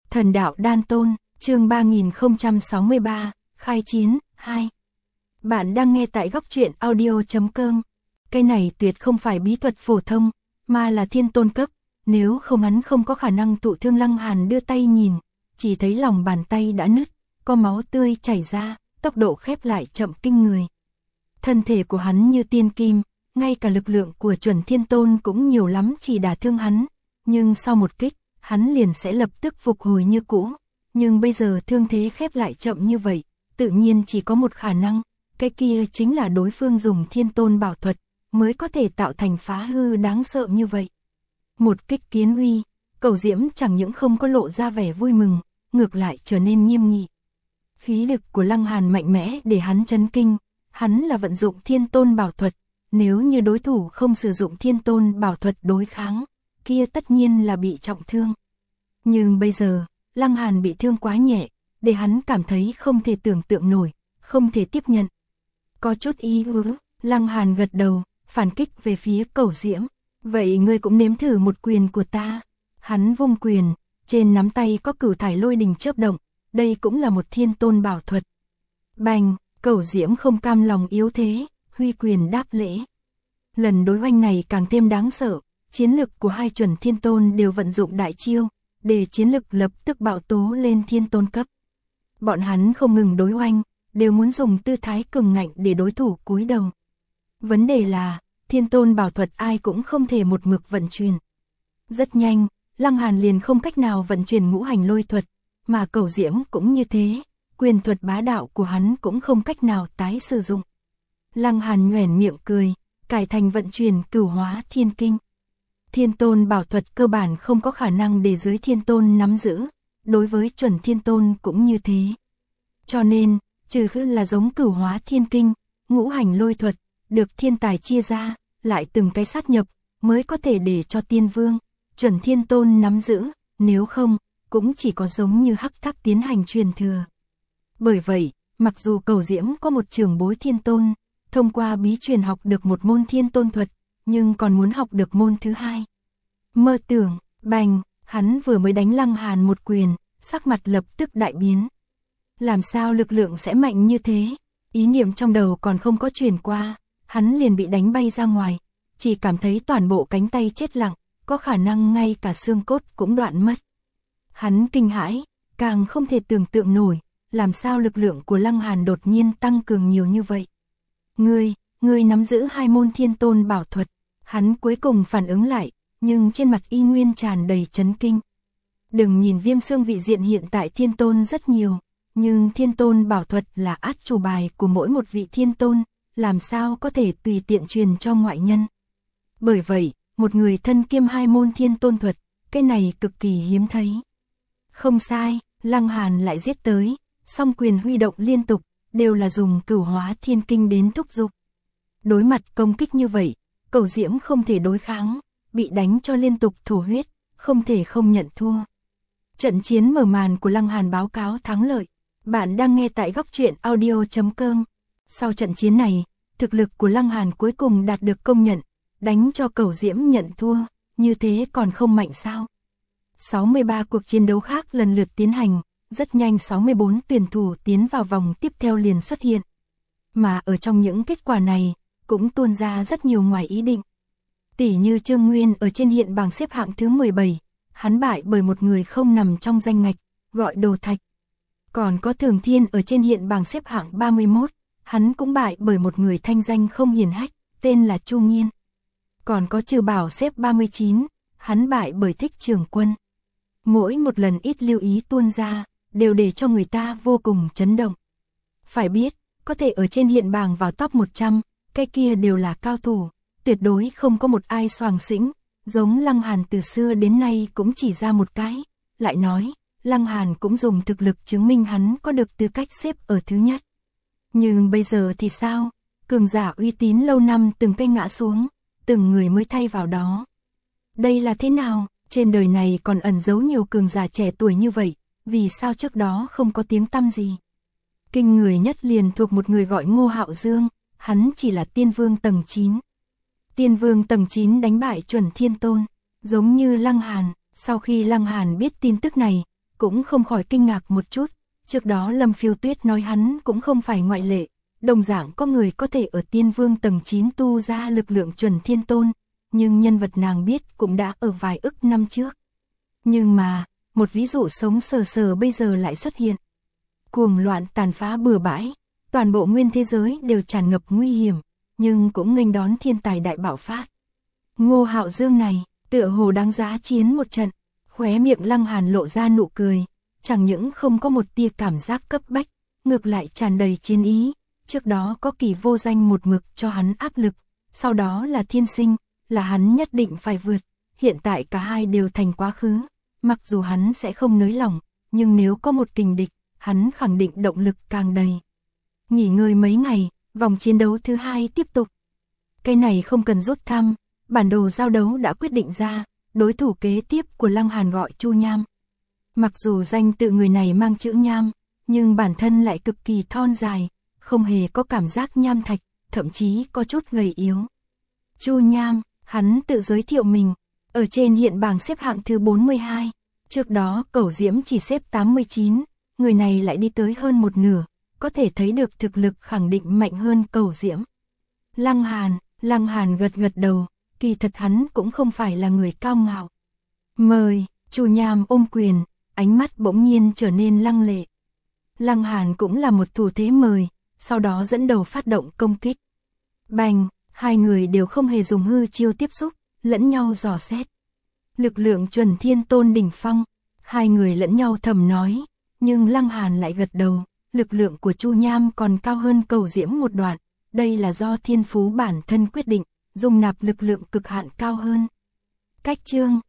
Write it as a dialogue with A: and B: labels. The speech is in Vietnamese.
A: Thần đạo đan tôn, chương 3063, khai chiến, 2. Bạn đang nghe tại góc truyện audio.com. Cái này tuyệt không phải bí thuật phổ thông, mà là thiên tôn cấp, nếu không hắn không có khả năng tụ thương. Lăng Hàn đưa tay nhìn, chỉ thấy lòng bàn tay đã nứt, có máu tươi chảy ra, tốc độ khép lại chậm kinh người. Thân thể của hắn như tiên kim, ngay cả lực lượng của chuẩn thiên tôn cũng nhiều lắm chỉ đả thương hắn, nhưng sau một kích, hắn liền sẽ lập tức phục hồi như cũ. Nhưng bây giờ thương thế khép lại chậm như vậy, tự nhiên chỉ có một khả năng, cái kia chính là đối phương dùng thiên tôn bảo thuật, mới có thể tạo thành phá hư đáng sợ như vậy. Một kích kiến uy, Cẩu Diễm chẳng những không có lộ ra vẻ vui mừng, ngược lại trở nên nghiêm nghị. Khí lực của Lăng Hàn mạnh mẽ để hắn chấn kinh, hắn là vận dụng thiên tôn bảo thuật, nếu như đối thủ không sử dụng thiên tôn bảo thuật đối kháng, kia tất nhiên là bị trọng thương. Nhưng bây giờ, Lăng Hàn bị thương quá nhẹ, để hắn cảm thấy không thể tưởng tượng nổi, không thể tiếp nhận. Có chút ý ứ, Lăng Hàn gật đầu, phản kích về phía Cẩu Diễm. Vậy ngươi cũng nếm thử một quyền của ta. Hắn vung quyền, trên nắm tay có cửu thải lôi đình chớp động, đây cũng là một thiên tôn bảo thuật. Bành, Cẩu Diễm không cam lòng yếu thế, huy quyền đáp lễ. Lần đối oanh này càng thêm đáng sợ, chiến lực của hai chuẩn thiên tôn đều vận dụng đại chiêu, để chiến lực lập tức bạo tố lên thiên tôn cấp. Bọn hắn không ngừng đối oanh, đều muốn dùng tư thái cường ngạnh để đối thủ cúi đầu. Vấn đề là, thiên tôn bảo thuật ai cũng không thể một mực vận chuyển. Rất nhanh, Lăng Hàn liền không cách nào vận chuyển ngũ hành lôi thuật, mà Cẩu Diễm cũng như thế, quyền thuật bá đạo của hắn cũng không cách nào tái sử dụng. Lăng Hàn nhoẻn miệng cười, cải thành vận chuyển cửu hóa thiên kinh. Thiên tôn bảo thuật cơ bản không có khả năng để dưới thiên tôn nắm giữ, đối với chuẩn thiên tôn cũng như thế. Cho nên, trừ là giống cửu hóa thiên kinh, ngũ hành lôi thuật, được thiên tài chia ra, lại từng cái sát nhập, mới có thể để cho tiên vương, chuẩn thiên tôn nắm giữ, nếu không, cũng chỉ có giống như hắc thác tiến hành truyền thừa. Bởi vậy, mặc dù Cẩu Diễm có một trưởng bối thiên tôn, thông qua bí truyền học được một môn thiên tôn thuật, nhưng còn muốn học được môn thứ hai. Mơ tưởng, bành, hắn vừa mới đánh Lăng Hàn một quyền, sắc mặt lập tức đại biến. Làm sao lực lượng sẽ mạnh như thế? Ý niệm trong đầu còn không có truyền qua, hắn liền bị đánh bay ra ngoài, chỉ cảm thấy toàn bộ cánh tay chết lặng, có khả năng ngay cả xương cốt cũng đoạn mất. Hắn kinh hãi, càng không thể tưởng tượng nổi, làm sao lực lượng của Lăng Hàn đột nhiên tăng cường nhiều như vậy. Ngươi nắm giữ hai môn thiên tôn bảo thuật. Hắn cuối cùng phản ứng lại, nhưng trên mặt y nguyên tràn đầy chấn kinh. Đừng nhìn Viêm Xương vị diện hiện tại thiên tôn rất nhiều, nhưng thiên tôn bảo thuật là át chủ bài của mỗi một vị thiên tôn, làm sao có thể tùy tiện truyền cho ngoại nhân. Bởi vậy, một người thân kiêm hai môn thiên tôn thuật, cái này cực kỳ hiếm thấy. Không sai, Lăng Hàn lại giết tới, song quyền huy động liên tục, đều là dùng cửu hóa thiên kinh đến thúc giục. Đối mặt công kích như vậy, Cẩu Diễm không thể đối kháng, bị đánh cho liên tục thổ huyết, không thể không nhận thua. Trận chiến mở màn của Lăng Hàn báo cáo thắng lợi. Bạn đang nghe tại góc truyện audio.com. Sau trận chiến này, thực lực của Lăng Hàn cuối cùng đạt được công nhận, đánh cho Cẩu Diễm nhận thua, như thế còn không mạnh sao? 63 cuộc chiến đấu khác lần lượt tiến hành, rất nhanh 64 tuyển thủ tiến vào vòng tiếp theo liền xuất hiện. Mà ở trong những kết quả này, cũng tuôn ra rất nhiều ngoài ý định. Tỷ như Trương Nguyên ở trên hiện bảng xếp hạng thứ 17, hắn bại bởi một người không nằm trong danh ngạch, gọi Đồ Thạch. Còn có Thường Thiên ở trên hiện bảng xếp hạng 31, hắn cũng bại bởi một người thanh danh không hiển hách, tên là Chu Nghiên. Còn có Trừ Bảo xếp 39, hắn bại bởi Thích Trường Quân. Mỗi một lần ít lưu ý tuôn ra, đều để cho người ta vô cùng chấn động. Phải biết, có thể ở trên hiện bảng vào top 100, cái kia đều là cao thủ, tuyệt đối không có một ai xoàng xĩnh, giống Lăng Hàn từ xưa đến nay cũng chỉ ra một cái. Lại nói, Lăng Hàn cũng dùng thực lực chứng minh hắn có được tư cách xếp ở thứ nhất. Nhưng bây giờ thì sao? Cường giả uy tín lâu năm từng cây ngã xuống, từng người mới thay vào đó. Đây là thế nào? Trên đời này còn ẩn giấu nhiều cường giả trẻ tuổi như vậy, vì sao trước đó không có tiếng tăm gì? Kinh người nhất liền thuộc một người gọi Ngô Hạo Dương, hắn chỉ là tiên vương tầng 9. Tiên vương tầng 9 đánh bại chuẩn thiên tôn, giống như Lăng Hàn. Sau khi Lăng Hàn biết tin tức này, cũng không khỏi kinh ngạc một chút, trước đó Lâm Phiêu Tuyết nói hắn cũng không phải ngoại lệ, đồng dạng có người có thể ở tiên vương tầng 9 tu ra lực lượng chuẩn thiên tôn, nhưng nhân vật nàng biết cũng đã ở vài ức năm trước. Nhưng mà, một ví dụ sống sờ sờ bây giờ lại xuất hiện. Cuồng loạn tàn phá bừa bãi, toàn bộ nguyên thế giới đều tràn ngập nguy hiểm, nhưng cũng nghênh đón thiên tài đại bạo phát. Ngô Hạo Dương này, tựa hồ đáng giá chiến một trận, khóe miệng Lăng Hàn lộ ra nụ cười, chẳng những không có một tia cảm giác cấp bách, ngược lại tràn đầy chiến ý, trước đó có Kỳ Vô Danh một mực cho hắn áp lực, sau đó là Thiên Sinh, là hắn nhất định phải vượt, hiện tại cả hai đều thành quá khứ, mặc dù hắn sẽ không nới lỏng, nhưng nếu có một kình địch, hắn khẳng định động lực càng đầy. Nghỉ ngơi mấy ngày, vòng chiến đấu thứ hai tiếp tục. Cái này không cần rút thăm, bản đồ giao đấu đã quyết định ra, đối thủ kế tiếp của Lăng Hàn gọi Chu Nham. Mặc dù danh tự người này mang chữ nham, nhưng bản thân lại cực kỳ thon dài, không hề có cảm giác nham thạch, thậm chí có chút gầy yếu. Chu Nham, hắn tự giới thiệu mình, ở trên hiện bảng xếp hạng thứ 42, trước đó Cẩu Diễm chỉ xếp 89, người này lại đi tới hơn một nửa, có thể thấy được thực lực khẳng định mạnh hơn Cẩu Diễm. Lăng Hàn gật gật đầu, kỳ thật hắn cũng không phải là người cao ngạo. Mời, Chu Nham ôm quyền, ánh mắt bỗng nhiên trở nên lăng lệ. Lăng Hàn cũng là một thủ thế mời, sau đó dẫn đầu phát động công kích. Bành, hai người đều không hề dùng hư chiêu tiếp xúc, lẫn nhau dò xét. Lực lượng chuẩn thiên tôn đỉnh phong, hai người lẫn nhau thầm nói, nhưng Lăng Hàn lại gật đầu, lực lượng của Chu Nham còn cao hơn Cẩu Diễm một đoạn, đây là do thiên phú bản thân quyết định, dung nạp lực lượng cực hạn cao hơn. Cách chương